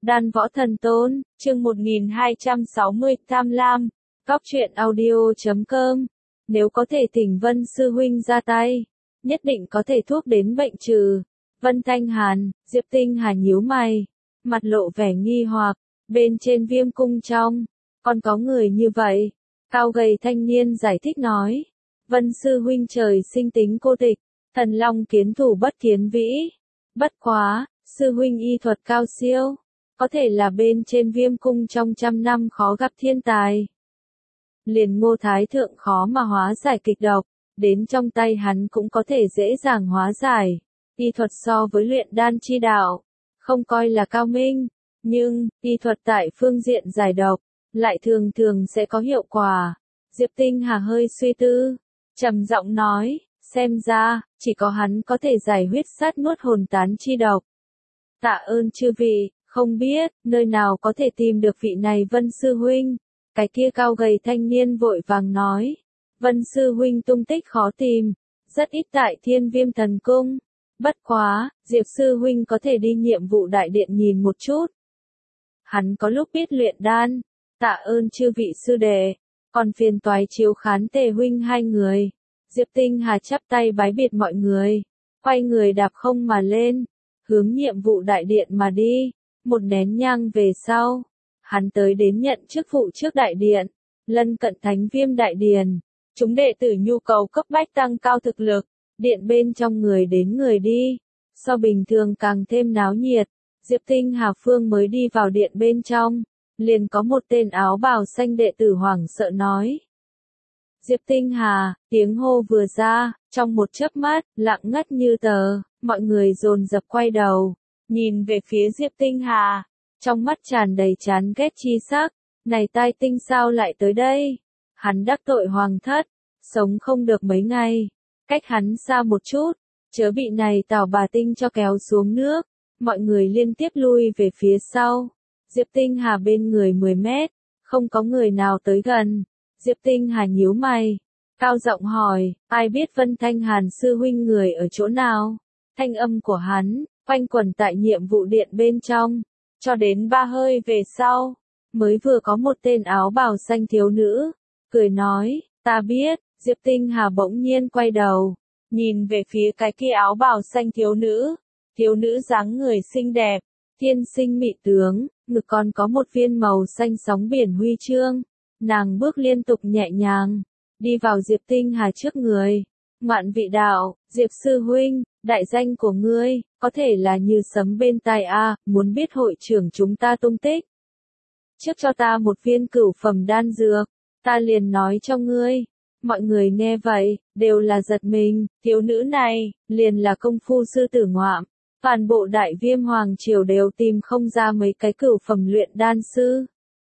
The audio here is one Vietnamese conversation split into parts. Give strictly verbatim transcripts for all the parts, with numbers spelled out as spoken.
Đan Võ Thần Tôn, chương một nghìn hai trăm sáu mươi, Tham Lam, Cóc truyện audio chấm com. Nếu có thể thỉnh Vân Sư Huynh ra tay, nhất định có thể thuốc đến bệnh trừ. Vân Thanh Hàn, Diệp Tinh Hà nhíu mày, mặt lộ vẻ nghi hoặc, bên trên Viêm Cung trong, còn có người như vậy. Cao gầy thanh niên giải thích nói, Vân Sư Huynh trời sinh tính cô tịch, thần long kiến thủ bất kiến vĩ. Bất quá, Sư Huynh y thuật cao siêu, có thể là bên trên Viêm Cung trong trăm năm khó gặp thiên tài. Liền Ngô Thái Thượng khó mà hóa giải kịch độc, đến trong tay hắn cũng có thể dễ dàng hóa giải. Y thuật so với luyện đan chi đạo, không coi là cao minh, nhưng, y thuật tại phương diện giải độc, lại thường thường sẽ có hiệu quả. Diệp Tinh Hà hơi suy tư, trầm giọng nói, xem ra, chỉ có hắn có thể giải huyết sát nuốt hồn tán chi độc. Tạ ơn chư vị, không biết, nơi nào có thể tìm được vị này Vân Sư Huynh. Cái kia cao gầy thanh niên vội vàng nói, Vân Sư Huynh tung tích khó tìm, rất ít tại Thiên Viêm Thần Cung. Bất quá, Diệp Sư Huynh có thể đi nhiệm vụ đại điện nhìn một chút. Hắn có lúc biết luyện đan, tạ ơn chư vị sư đệ, còn phiền toái chiếu khán Tề Huynh hai người. Diệp Tinh Hà chắp tay bái biệt mọi người, quay người đạp không mà lên, hướng nhiệm vụ đại điện mà đi. Một nén nhang về sau, hắn tới đến nhận chức vụ trước đại điện, lân cận Thánh Viêm đại điền. Chúng đệ tử nhu cầu cấp bách tăng cao thực lực, điện bên trong người đến người đi, so bình thường càng thêm náo nhiệt. Diệp Tinh Hà Phương mới đi vào điện bên trong, liền có một tên áo bào xanh đệ tử hoảng sợ nói. Diệp Tinh Hà, tiếng hô vừa ra, trong một chớp mắt, lặng ngắt như tờ, mọi người dồn dập quay đầu, nhìn về phía Diệp Tinh Hà, trong mắt tràn đầy chán ghét chi sắc, này tai tinh sao lại tới đây? Hắn đắc tội hoàng thất, sống không được mấy ngày, cách hắn xa một chút, chớ bị này tào bà tinh cho kéo xuống nước. Mọi người liên tiếp lui về phía sau, Diệp Tinh Hà bên người mười mét, không có người nào tới gần. Diệp Tinh Hà nhíu mày, cao giọng hỏi, ai biết Vân Thanh Hàn Sư Huynh người ở chỗ nào? Thanh âm của hắn, quanh quẩn tại nhiệm vụ điện bên trong, cho đến ba hơi về sau, mới vừa có một tên áo bào xanh thiếu nữ, cười nói, ta biết. Diệp Tinh Hà bỗng nhiên quay đầu, nhìn về phía cái kia áo bào xanh thiếu nữ. Thiếu nữ dáng người xinh đẹp, thiên sinh mị tướng, ngực còn có một viên màu xanh sóng biển huy chương. Nàng bước liên tục nhẹ nhàng, đi vào Diệp Tinh Hà trước người. Ngoạn vị đạo, Diệp Sư Huynh, đại danh của ngươi, có thể là như sấm bên tai a, muốn biết hội trưởng chúng ta tung tích. Trước cho ta một viên cửu phẩm đan dược, ta liền nói cho ngươi. Mọi người nghe vậy, đều là giật mình, thiếu nữ này, liền là công phu sư tử ngoạm. Toàn bộ Đại Viêm Hoàng Triều đều tìm không ra mấy cái cửu phẩm luyện đan sư.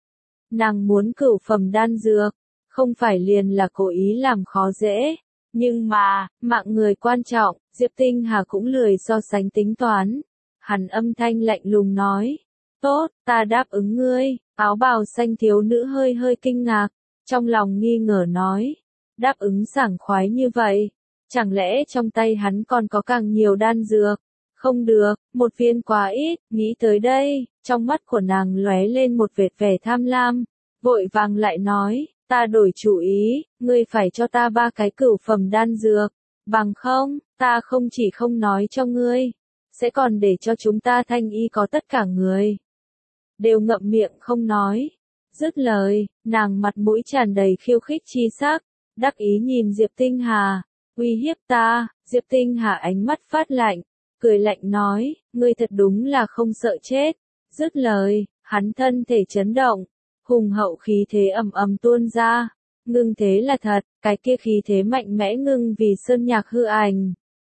Nàng muốn cửu phẩm đan dược, không phải liền là cố ý làm khó dễ. Nhưng mà, mạng người quan trọng, Diệp Tinh Hà cũng lười so sánh tính toán. Hắn âm thanh lạnh lùng nói, tốt, ta đáp ứng ngươi. Áo bào xanh thiếu nữ hơi hơi kinh ngạc, trong lòng nghi ngờ nói, đáp ứng sảng khoái như vậy, chẳng lẽ trong tay hắn còn có càng nhiều đan dược? Không được, một viên quá ít. Nghĩ tới đây, trong mắt của nàng lóe lên một vệt vẻ tham lam, vội vàng lại nói, ta đổi chủ ý, ngươi phải cho ta ba cái cửu phẩm đan dược, bằng không, ta không chỉ không nói cho ngươi, sẽ còn để cho chúng ta thanh y có tất cả người đều ngậm miệng không nói. Dứt lời, nàng mặt mũi tràn đầy khiêu khích chi sắc, đắc ý nhìn Diệp Tinh Hà, uy hiếp ta. Diệp Tinh Hà ánh mắt phát lạnh, cười lạnh nói, ngươi thật đúng là không sợ chết. Dứt lời, hắn thân thể chấn động, hùng hậu khí thế ầm ầm tuôn ra, ngưng thế là thật, cái kia khí thế mạnh mẽ ngưng vì sơn nhạc hư ảnh.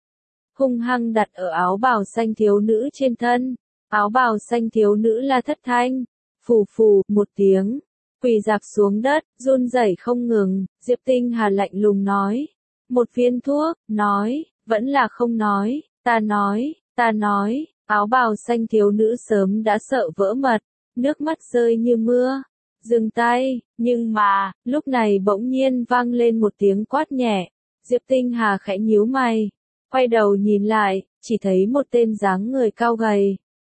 Hung hăng đặt ở áo bào xanh thiếu nữ trên thân, áo bào xanh thiếu nữ la thất thanh, phù phù, một tiếng, quỳ dạp xuống đất, run rẩy không ngừng. Diệp Tinh Hà lạnh lùng nói, một viên thuốc, nói, vẫn là không nói. Ta nói, ta nói, áo bào xanh thiếu nữ sớm đã sợ vỡ mật, nước mắt rơi như mưa, dừng tay. Nhưng mà, lúc này bỗng nhiên vang lên một tiếng quát nhẹ. Diệp Tinh Hà khẽ nhíu mày, quay đầu nhìn lại, chỉ thấy một tên dáng người cao gầy,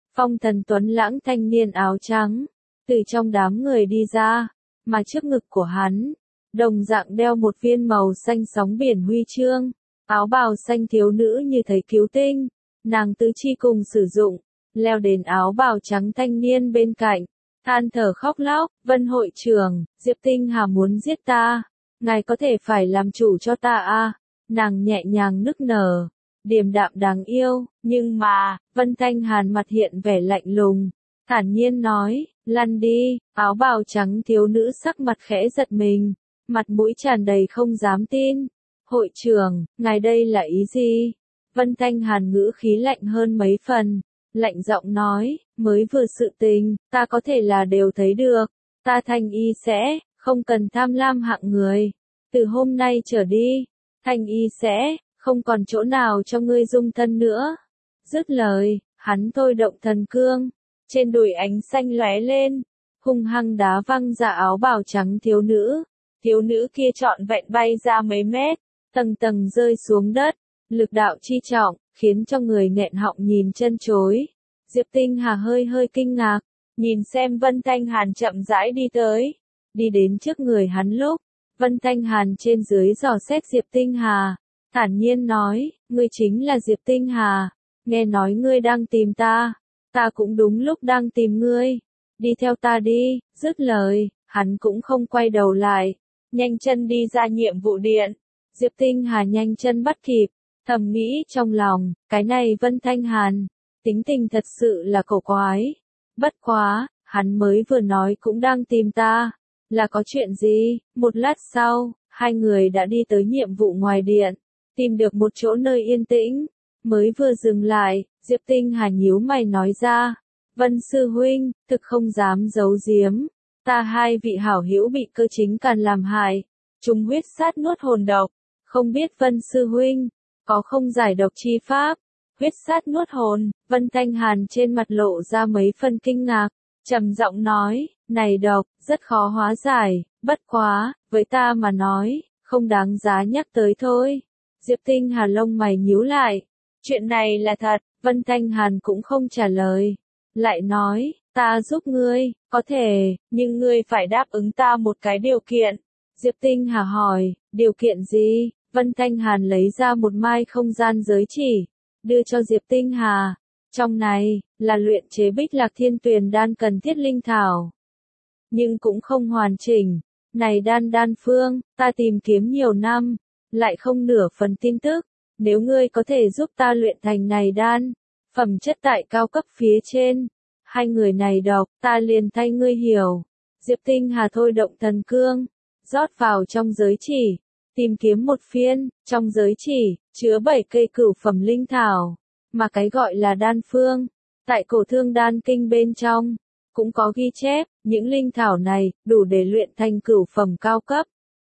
phong thần tuấn lãng thanh niên áo trắng, từ trong đám người đi ra, mà trước ngực của hắn, đồng dạng đeo một viên màu xanh sóng biển huy chương, áo bào xanh thiếu nữ như thấy cứu tinh, nàng tứ chi cùng sử dụng, leo đến áo bào trắng thanh niên bên cạnh, than thở khóc lóc, Vân hội trưởng, Diệp Tinh Hà muốn giết ta, ngài có thể phải làm chủ cho ta a. Nàng nhẹ nhàng nức nở, điềm đạm đáng yêu, nhưng mà, Vân Thanh Hàn mặt hiện vẻ lạnh lùng, thản nhiên nói, lăn đi, áo bào trắng thiếu nữ sắc mặt khẽ giật mình, mặt mũi tràn đầy không dám tin. Hội trưởng, ngài đây là ý gì? Vân Thanh Hàn ngữ khí lạnh hơn mấy phần, lạnh giọng nói, mới vừa sự tình, ta có thể là đều thấy được, ta Thanh Y sẽ, không cần tham lam hạng người, từ hôm nay trở đi, Thanh Y sẽ, không còn chỗ nào cho ngươi dung thân nữa. Dứt lời, hắn thôi động thần cương, trên đùi ánh xanh lóe lên, hung hăng đá văng ra áo bào trắng thiếu nữ, thiếu nữ kia trọn vẹn bay ra mấy mét, tầng tầng rơi xuống đất, lực đạo chi trọng, khiến cho người nghẹn họng nhìn chân chối. Diệp Tinh Hà hơi hơi kinh ngạc, nhìn xem Vân Thanh Hàn chậm rãi đi tới, đi đến trước người hắn lúc, Vân Thanh Hàn trên dưới dò xét Diệp Tinh Hà, thản nhiên nói, ngươi chính là Diệp Tinh Hà, nghe nói ngươi đang tìm ta, ta cũng đúng lúc đang tìm ngươi, đi theo ta đi. Dứt lời, hắn cũng không quay đầu lại, nhanh chân đi ra nhiệm vụ điện. Diệp Tinh Hà nhanh chân bắt kịp, thầm nghĩ trong lòng, cái này Vân Thanh Hàn, tính tình thật sự là cổ quái. Bất quá, hắn mới vừa nói cũng đang tìm ta, là có chuyện gì? Một lát sau, hai người đã đi tới nhiệm vụ ngoài điện, tìm được một chỗ nơi yên tĩnh, mới vừa dừng lại, Diệp Tinh Hà nhíu mày nói ra, Vân sư huynh, thực không dám giấu giếm, ta hai vị hảo hữu bị cơ chính càn làm hại, chúng huyết sát nuốt hồn độc, không biết Vân sư huynh, có không giải độc chi pháp? Huyết sát nuốt hồn, Vân Thanh Hàn trên mặt lộ ra mấy phân kinh ngạc, trầm giọng nói, này độc, rất khó hóa giải, bất quá, với ta mà nói, không đáng giá nhắc tới thôi. Diệp Tinh Hà lông mày nhíu lại, chuyện này là thật, Vân Thanh Hàn cũng không trả lời, lại nói, ta giúp ngươi, có thể, nhưng ngươi phải đáp ứng ta một cái điều kiện. Diệp Tinh Hà hỏi, điều kiện gì? Vân Thanh Hàn lấy ra một mai không gian giới chỉ, đưa cho Diệp Tinh Hà. Trong này, là luyện chế Bích Lạc Thiên Tuyền đan cần thiết linh thảo. Nhưng cũng không hoàn chỉnh. Này đan đan phương, ta tìm kiếm nhiều năm, lại không nửa phần tin tức. Nếu ngươi có thể giúp ta luyện thành này đan, phẩm chất tại cao cấp phía trên, hai người này độc, ta liền thay ngươi hiểu. Diệp Tinh Hà thôi động thần cương, rót vào trong giới chỉ, tìm kiếm một phiên, trong giới chỉ, chứa bảy cây cửu phẩm linh thảo, mà cái gọi là đan phương, tại cổ thương đan kinh bên trong, cũng có ghi chép, những linh thảo này, đủ để luyện thành cửu phẩm cao cấp.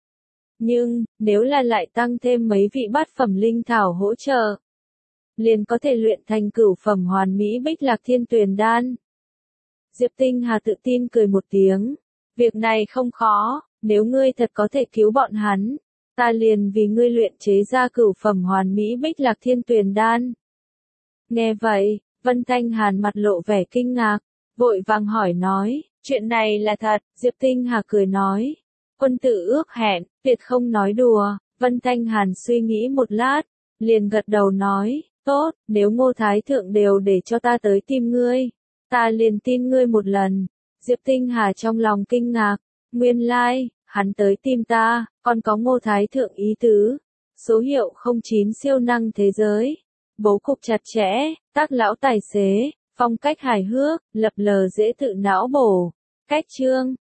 Nhưng, nếu là lại tăng thêm mấy vị bát phẩm linh thảo hỗ trợ, liền có thể luyện thành cửu phẩm hoàn mỹ Bích Lạc Thiên Tuyền đan. Diệp Tinh Hà tự tin cười một tiếng, việc này không khó, nếu ngươi thật có thể cứu bọn hắn, ta liền vì ngươi luyện chế ra cửu phẩm hoàn mỹ Bích Lạc Thiên Tuyền đan. Nghe vậy, Vân Thanh Hàn mặt lộ vẻ kinh ngạc, vội vàng hỏi nói, chuyện này là thật. Diệp Tinh Hà cười nói, quân tử ước hẹn, tuyệt không nói đùa. Vân Thanh Hàn suy nghĩ một lát, liền gật đầu nói, tốt, nếu Ngô Thái Thượng đều để cho ta tới tìm ngươi, ta liền tin ngươi một lần. Diệp Tinh Hà trong lòng kinh ngạc, nguyên lai, like, hắn tới tìm ta, còn có Ngô Thái Thượng ý tứ, số hiệu không chín siêu năng thế giới, bố cục chặt chẽ, tác lão tài xế, phong cách hài hước, lập lờ dễ tự não bổ, cách chương.